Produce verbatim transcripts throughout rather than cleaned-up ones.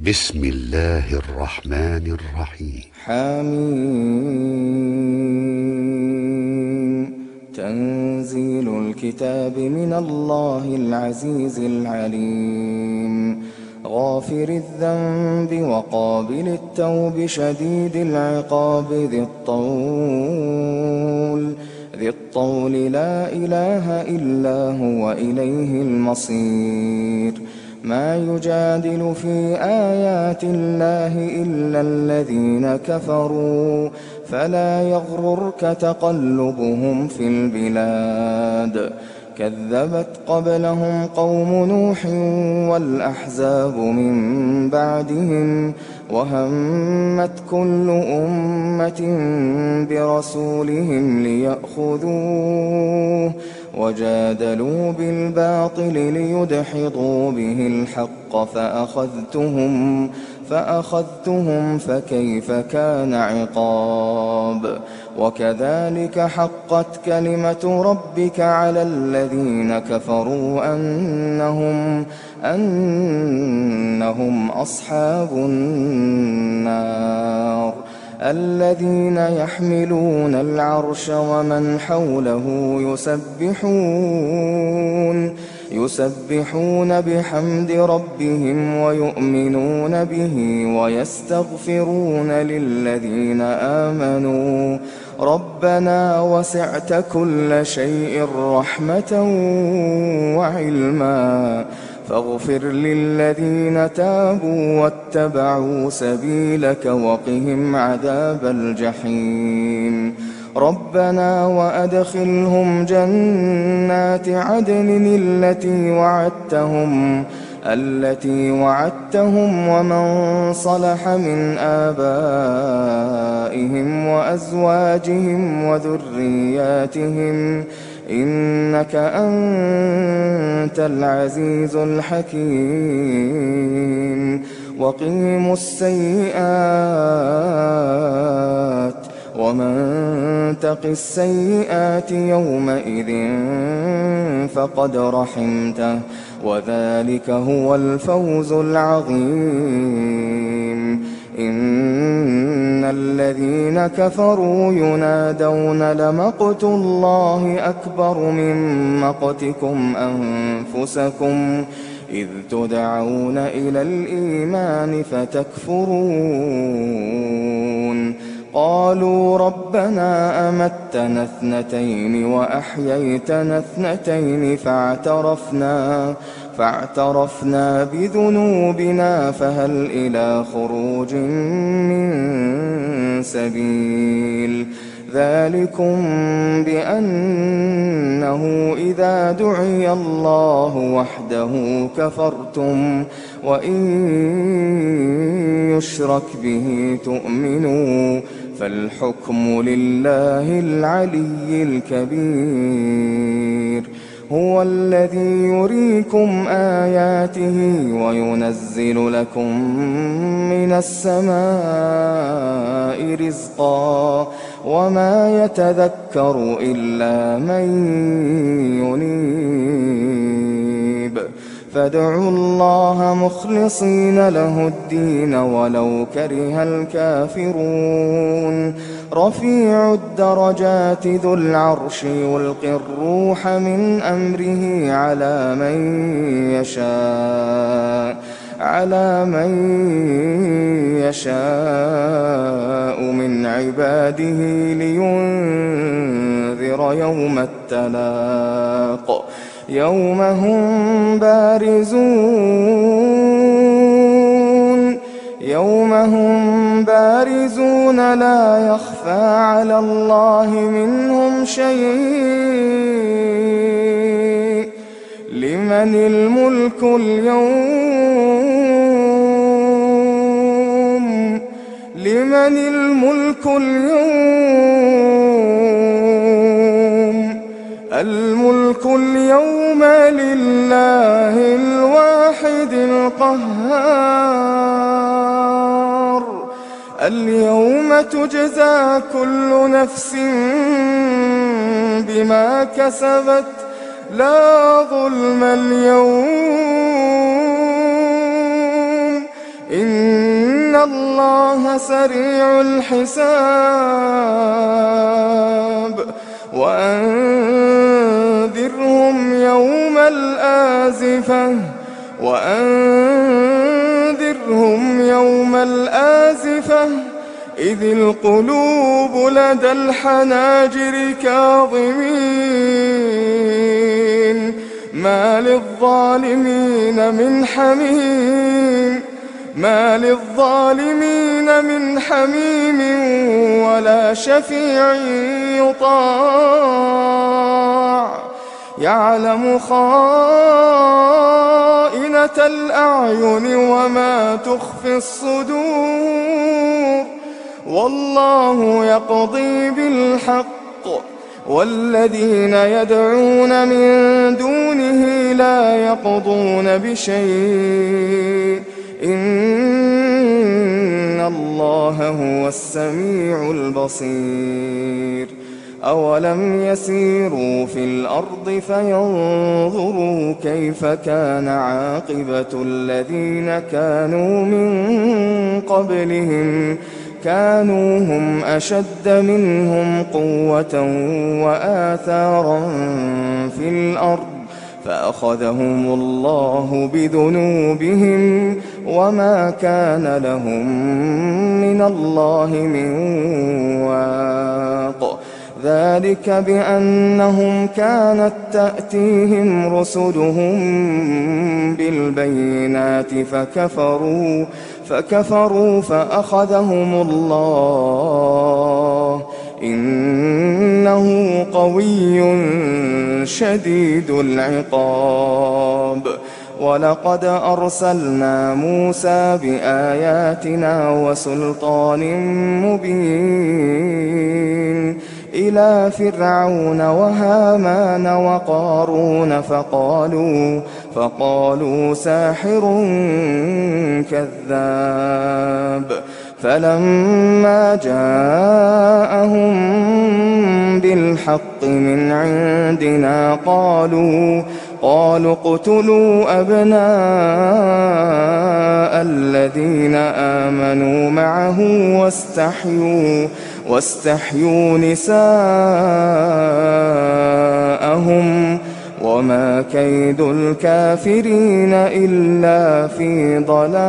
بسم الله الرحمن الرحيم. حميم. تنزيل الكتاب من الله العزيز العليم. غافر الذنب وقابل التوب شديد العقاب ذي الطول ذي الطول لا إله إلا هو إليه المصير. ما يجادل في آيات الله إلا الذين كفروا فلا يغررك تقلبهم في البلاد. كذبت قبلهم قوم نوح والأحزاب من بعدهم وهمت كل أمة برسولهم ليأخذوه وجادلوا بالباطل ليدحضوا به الحق فأخذتهم فأخذتهم فكيف كان عقاب. وكذلك حقت كلمة ربك على الذين كفروا أنهم أنهم أصحاب النار. الذين يحملون العرش ومن حوله يسبحون يسبحون بحمد ربهم ويؤمنون به ويستغفرون للذين آمنوا ربنا وسعت كل شيء رحمة وعلما فاغفر للذين تابوا واتبعوا سبيلك وقهم عذاب الجحيم. ربنا وأدخلهم جنات عدن التي وعدتهم التي وعدتهم ومن صلح من آبائهم وأزواجهم وذرياتهم إنك أنت العزيز الحكيم. وقهم السيئات ومن تق السيئات يومئذ فقد رحمته وذلك هو الفوز العظيم. إن الذين كفروا ينادون لمقت الله أكبر من مقتكم أنفسكم إذ تدعون إلى الإيمان فتكفرون. قالوا ربنا أمتنا اثنتين وأحييتنا اثنتين فاعترفنا فاعترفنا بذنوبنا فهل إلى خروج من سبيل. ذلكم بأنه إذا دعي الله وحده كفرتم وإن يشرك به تؤمنوا فالحكم لله العلي الكبير. هو الذي يريكم آياته وينزل لكم من السماء رزقا وما يتذكر إلا من ينيب. فادعوا الله مخلصين له الدين ولو كره الكافرون. رفيع الدرجات ذو العرش يلقي الروح من أمره على من يشاء على من يشاء من عباده لينذر يوم التلاق يوم هم بارزون يوم هم بارزون لا يخفى على الله منهم شيء. لمن الملك اليوم لمن الملك اليوم الملك اليوم لله الواحد القهار. اليوم تجزى كل نفس بما كسبت لا ظلم اليوم إن الله سريع الحساب وأنذرهم يوم الآزفة وأنذرهم يوم الآزفة إذ القلوب لدى الحناجر كاظمين ما للظالمين من حميم ما للظالمين من حميم ولا شفيع يطاع يعلم خائنة الأعين وما تخفي الصدور والله يقضي بالحق والذين يدعون من دونه لا يقضون بشيء إن الله هو السميع البصير أولم يسيروا في الأرض فينظروا كيف كان عاقبة الذين كانوا من قبلهم كانوا هم أشد منهم قوة وآثارا في الأرض فأخذهم الله بذنوبهم وما كان لهم من الله من واق ذلك بأنهم كانت تأتيهم رسلهم بالبينات فكفروا فكفروا فأخذهم الله إنه قوي شديد العقاب ولقد أرسلنا موسى بآياتنا وسلطان مبين إلى فرعون وهامان وقارون فقالوا فقالوا ساحر كذاب فلما جاءهم بالحق من عندنا قالوا قالوا اقتلوا أبناء الذين آمنوا معه واستحيوا واستحيوا نساءهم وما كيد الكافرين إلا في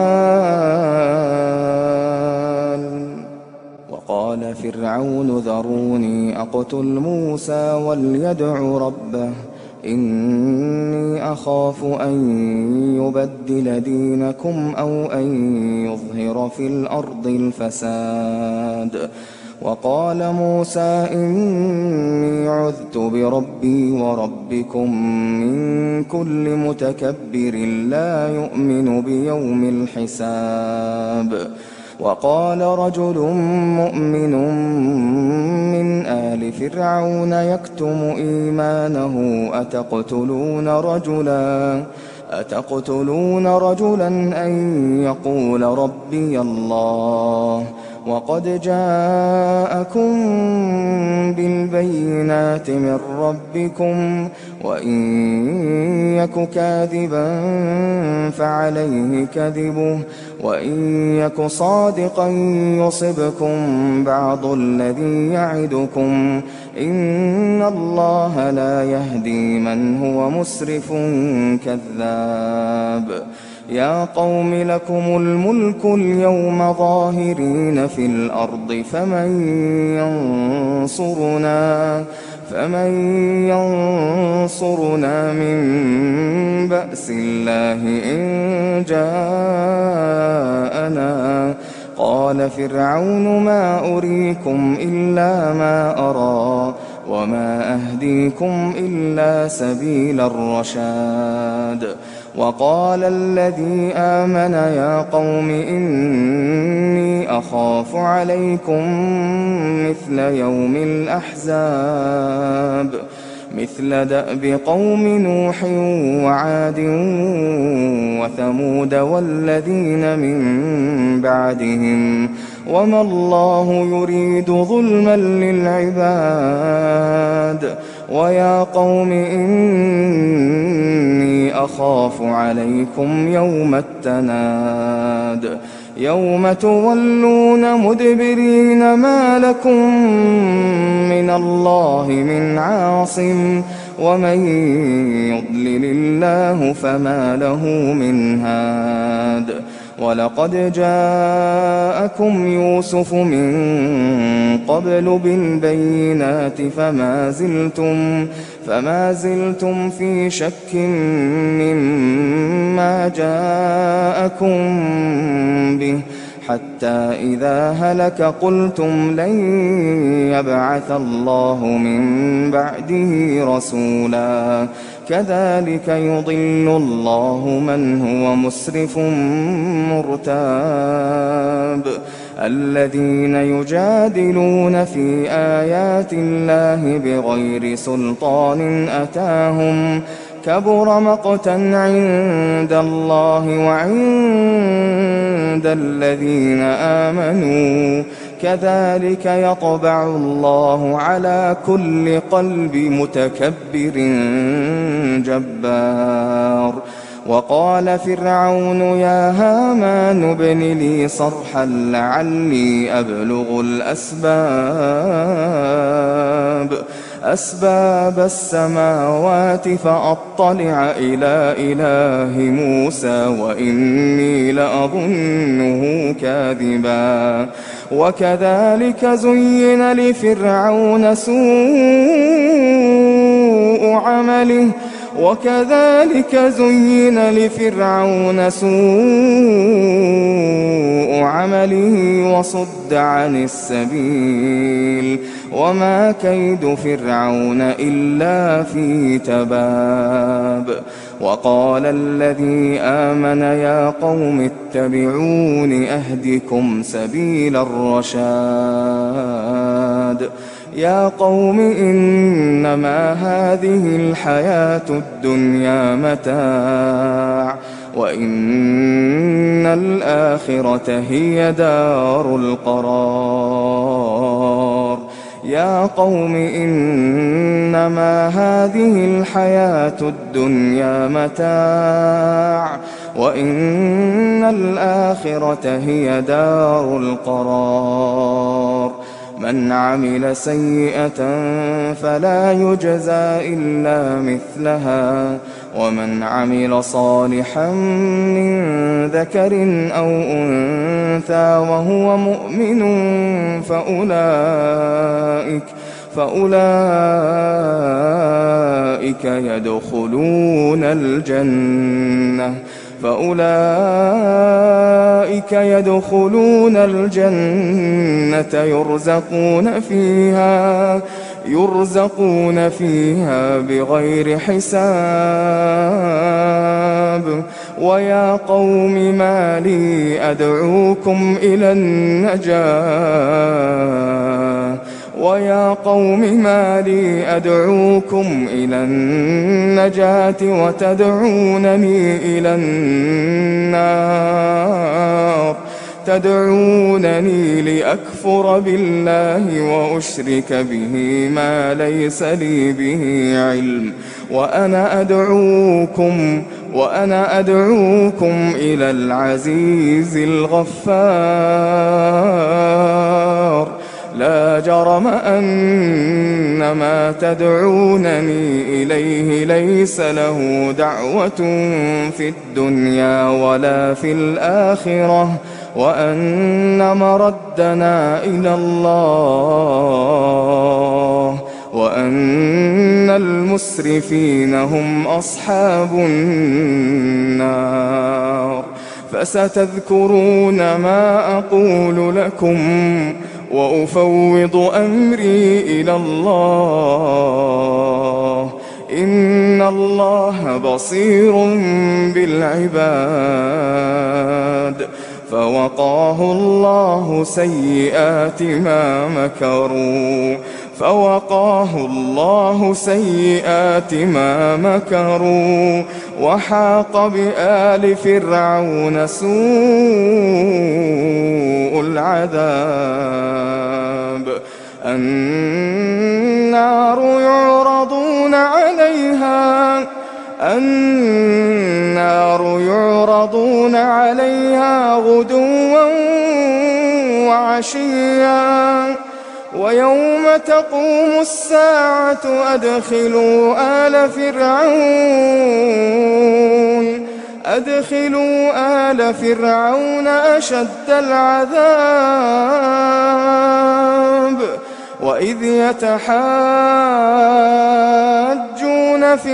ضلال وقال فرعون ذروني أقتل موسى وليدع ربه إني أخاف أن يبدل دينكم أو أن يظهر في الأرض الفساد وقال موسى إني عذت بربي وربكم من كل متكبر لا يؤمن بيوم الحساب وقال رجل مؤمن من آل فرعون يكتم إيمانه أتقتلون رجلا أتقتلون رجلا أن يقول ربي الله وقد جاءكم بالبينات من ربكم وإن يك كاذبا فعليه كذبه وإن يك صادقا يصبكم بعض الذي يعدكم إن الله لا يهدي من هو مسرف كذاب يا قوم لكم الملك اليوم ظاهرين في الأرض فمن ينصرنا فمن ينصرنا من بأس الله إن جاءنا قال فرعون ما أريكم إلا ما أرى وما أهديكم إلا سبيل الرشاد وقال الذي آمن يا قوم إني أخاف عليكم مثل يوم الأحزاب مثل دأب قوم نوح وعاد وثمود والذين من بعدهم وما الله يريد ظلما للعباد ويا قوم إني أخاف عليكم يوم التناد يوم تولون مدبرين ما لكم من الله من عاصم ومن يضلل الله فما له من هاد ولقد جاءكم يوسف من قبل بالبينات فما زلتم فما زلتم في شك مما جاءكم به حتى إذا هلك قلتم لن يبعث الله من بعده رسولا كذلك يضل الله من هو مسرف مرتاب الذين يجادلون في آيات الله بغير سلطان أتاهم كبر مقتا عند الله وعند الذين آمنوا كذلك يطبع الله على كل قلب متكبر جبار وقال فرعون يا هامان ابن لي صرحا لعلي أبلغ الأسباب أسباب السماوات فأطلع إلى إله موسى وإني لأظنه كاذبا وكذلك زين لفرعون سوء عمله وكذلك زين لفرعون سوء عمله وصد عن السبيل وما كيد فرعون إلا في تباب وقال الذي آمن يا قوم اتبعون أهدكم سبيل الرشاد يا قوم إنما هذه الحياة الدنيا متاع وإن الآخرة هي دار القرار يا قوم إنما هذه الحياة الدنيا متاع وإن الآخرة هي دار القرار من عمل سيئة فلا يجزى إلا مثلها ومن عمل صالحا من ذكر أو أنثى وهو مؤمن فأولئك فأولئك يدخلون الجنة فأولئك يدخلون الجنة يرزقون فيها يرزقون فيها بغير حساب ويا قوم ما لي أدعوكم إلى النجاة ويا قوم ما لي أدعوكم إلى النجاة وتدعونني إلى النار تدعونني لأكفر بالله وأشرك به ما ليس لي به علم وأنا أدعوكم وأنا أدعوكم إلى العزيز الغفار لا جرم أن ما تدعونني إليه ليس له دعوة في الدنيا ولا في الآخرة وأن مردنا إلى الله وأن المسرفين هم أصحاب النار فستذكرون ما أقول لكم وأفوض أمري إلى الله إن الله بصير بالعباد فوقاه الله سيئات ما مكروا فوقاه الله سيئات ما مكروا وحاق بآل فرعون سوء العذاب النار يعرضون وعشيا ويوم تقوم الساعة أدخلوا آل فرعون أدخلوا آل فرعون أشد العذاب وإذ يتحاجون في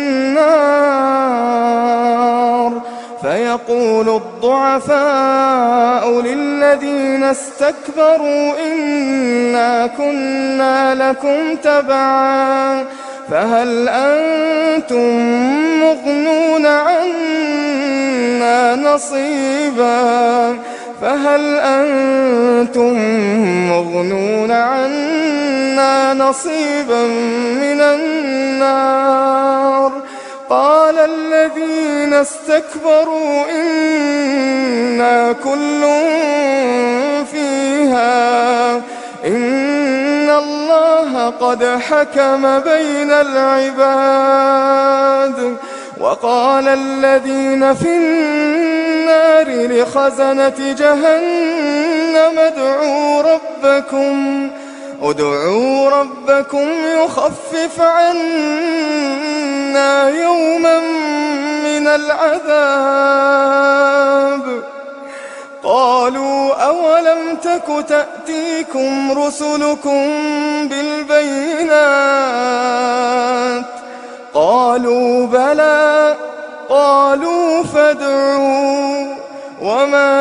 النار فيقول الضعفاء للذين استكبروا إنا كنا لكم تبعا فهل أنتم مغنون عنا نصيبا فهل أنتم مغنون عنا نصيبا من النار قال الذين استكبروا إنا كل فيها إن الله قد حكم بين العباد وقال الذين في النار لخزنة جهنم ادعوا ربكم ادعوا ربكم يخفف عنا يوما من العذاب قالوا أولم تك تأتيكم رسلكم بالبينات قالوا بلى قالوا فادعوا وما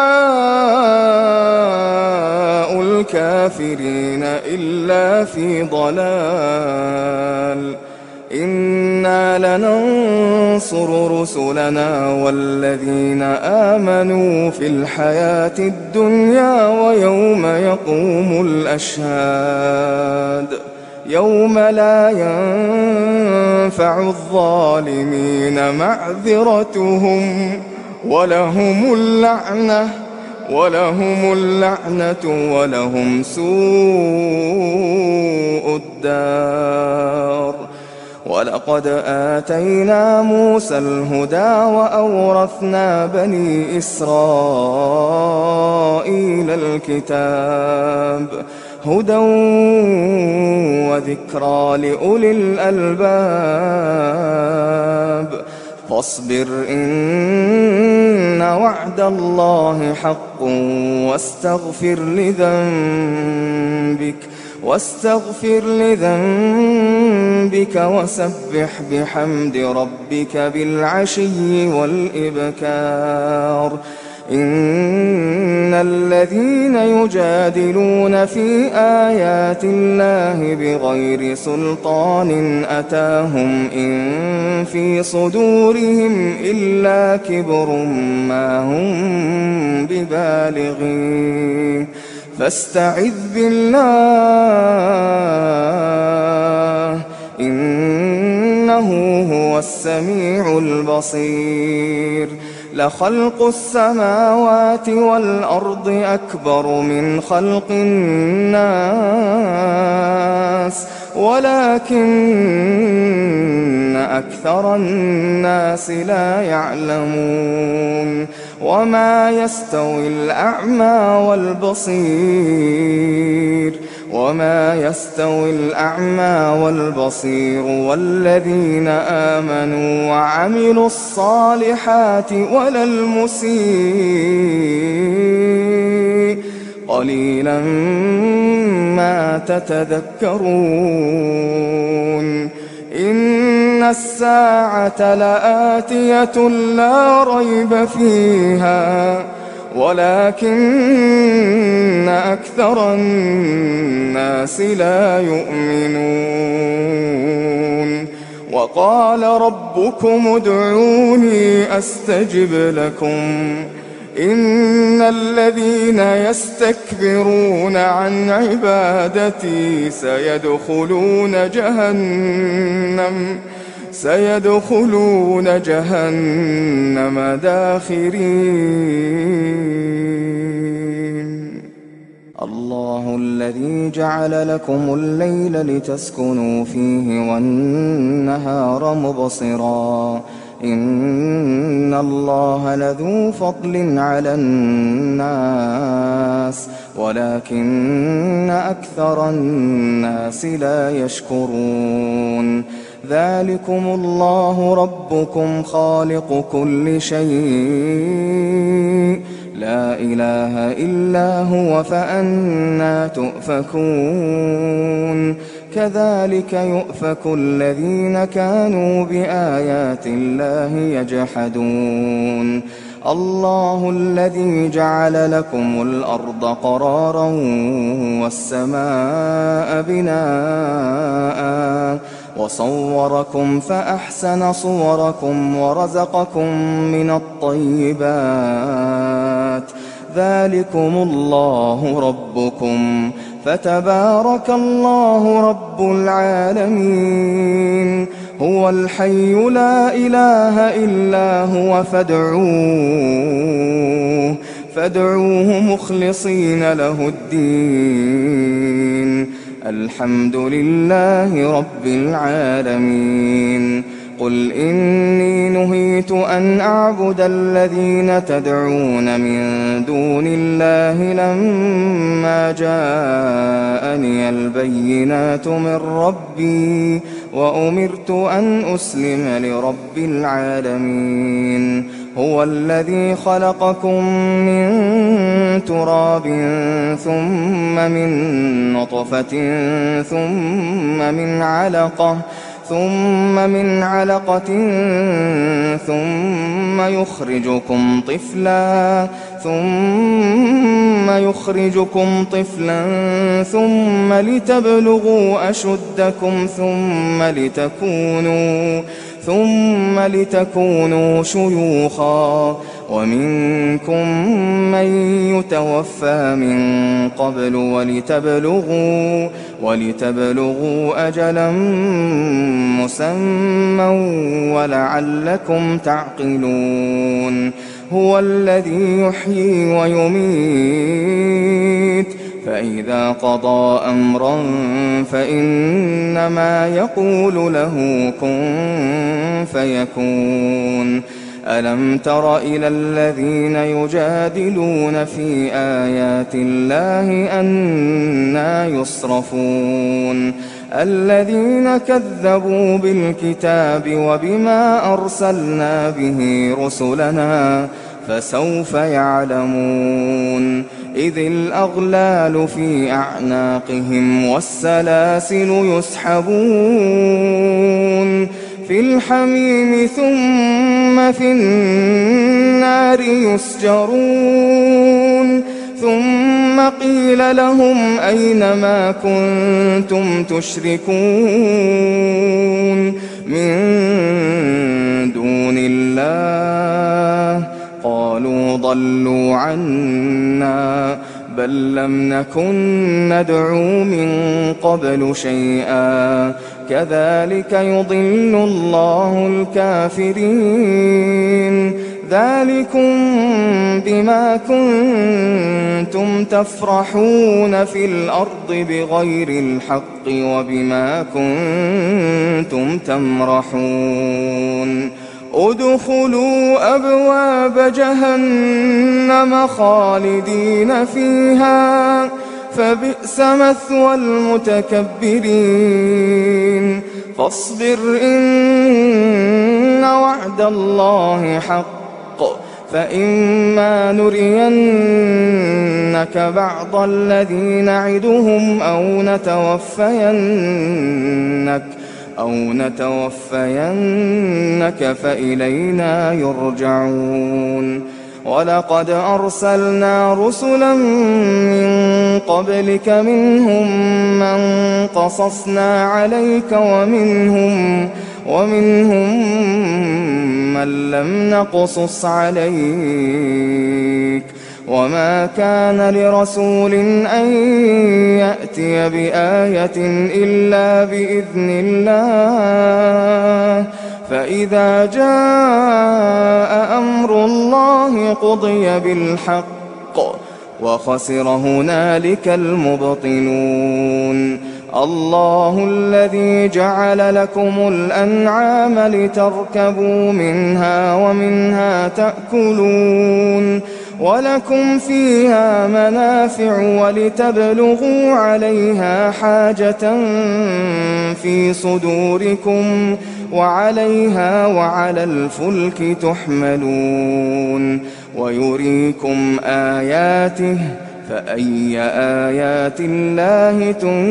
دعاء الكافرين إلا في ضلال إنا لننصر رسلنا والذين آمنوا في الحياة الدنيا ويوم يقوم الأشهاد يوم لا ينفع الظالمين معذرتهم ولهم اللعنة ولهم اللعنة ولهم سوء الدار ولقد آتينا موسى الهدى وأورثنا بني إسرائيل الكتاب هدى وذكرى لأولي الألباب فاصبر إن وعد الله حق واستغفر لذنبك واستغفر لذنبك وسبح بحمد ربك بالعشي والإبكار إن الذين يجادلون في آيات الله بغير سلطان أتاهم إن في صدورهم إلا كبر ما هم ببالغين فاستعذ بالله إنه هو السميع البصير لخلق السماوات والأرض أكبر من خلق الناس ولكن أكثر الناس لا يعلمون وما يستوي الأعمى والبصير وما يستوي الأعمى والبصير والذين آمنوا وعملوا الصالحات ولا المسيء قليلا ما تتذكرون إن الساعة لآتية لا ريب فيها ولكن أكثر الناس لا يؤمنون وقال ربكم ادعوني أستجب لكم إن الذين يستكبرون عن عبادتي سيدخلون جهنم سيدخلون جهنم داخرين الله الذي جعل لكم الليل لتسكنوا فيه والنهار مبصرا إن الله لذو فضل على الناس ولكن أكثر الناس لا يشكرون ذلكم الله ربكم خالق كل شيء لا إله إلا هو فأنى تؤفكون كذلك يؤفك الذين كانوا بآيات الله يجحدون الله الذي جعل لكم الأرض قرارا والسماء بناء وصوركم فأحسن صوركم ورزقكم من الطيبات ذلكم الله ربكم فتبارك الله رب العالمين هو الحي لا إله إلا هو فادعوه فادعوه مخلصين له الدين الحمد لله رب العالمين قل إني نهيت أن أعبد الذين تدعون من دون الله لما جاءني البينات من ربي وأمرت أن أسلم لرب العالمين هو الذي خلقكم من تراب ثم من نطفة ثم من علقة ثم من علقة ثم يخرجكم طفلا ثم يخرجكم طفلا ثم لتبلغوا أشدكم ثم لتكونوا ثم لتكونوا شيوخا ومنكم من يتوفى من قبل ولتبلغوا ولتبلغوا أجلا مسمى ولعلكم تعقلون هو الذي يحيي ويميت فإذا قضى أمرا فإنما يقول له كن فيكون ألم تر إلى الذين يجادلون في آيات الله أنى يصرفون الذين كذبوا بالكتاب وبما أرسلنا به رسلنا فسوف يعلمون إذ الأغلال في أعناقهم والسلاسل يسحبون في الحميم ثم في النار يسجرون ثم قيل لهم أين ما كنتم تشركون من دون الله قالوا ضلوا عنا بل لم نكن ندعو من قبل شيئا كذلك يضل الله الكافرين ذلكم بما كنتم تفرحون في الأرض بغير الحق وبما كنتم تمرحون ادخلوا أبواب جهنم خالدين فيها فبئس مثوى المتكبرين فاصبر إن وعد الله حق فإما نرينك بعض الذي نعدهم أو نتوفينك أو نتوفينك فإلينا يرجعون ولقد أرسلنا رسلا من قبلك منهم من قصصنا عليك ومنهم ومنهم من لم نقصص عليك وما كان لرسول أن يأتي بآية إلا بإذن الله فإذا جاء أمر الله قضي بالحق وخسر هنالك المبطلون الله الذي جعل لكم الأنعام لتركبوا منها ومنها تأكلون ولكم فيها منافع ولتبلغوا عليها حاجة في صدوركم وعليها وعلى الفلك تحملون ويريكم آياته فأي آيات الله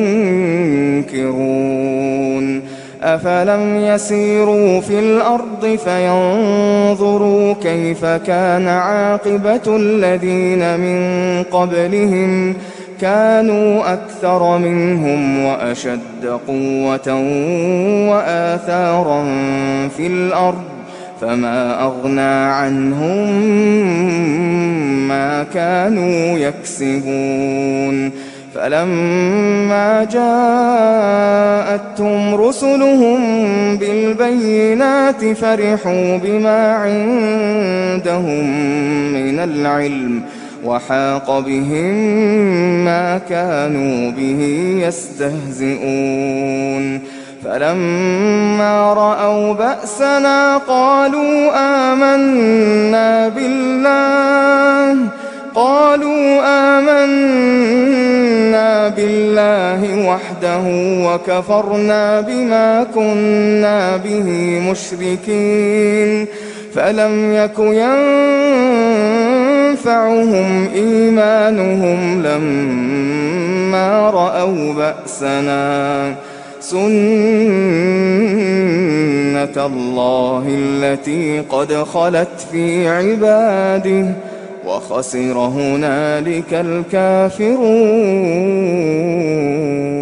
تنكرون أفلم يسيروا في الأرض فينظروا كيف كان عاقبة الذين من قبلهم كانوا أكثر منهم وأشد قوة وآثارا في الأرض فما أغنى عنهم ما كانوا يكسبون فلما جاءتهم رسلهم بالبينات فرحوا بما عندهم من العلم وحاق بهم ما كانوا به يستهزئون فلما رأوا بأسنا قالوا آمنا بالله قالوا آمنا بالله وحده وكفرنا بما كنا به مشركين فلم يك ينفعهم إيمانهم لما رأوا بأسنا سنة الله التي قد خلت في عباده وخسر هنالك الكافرون.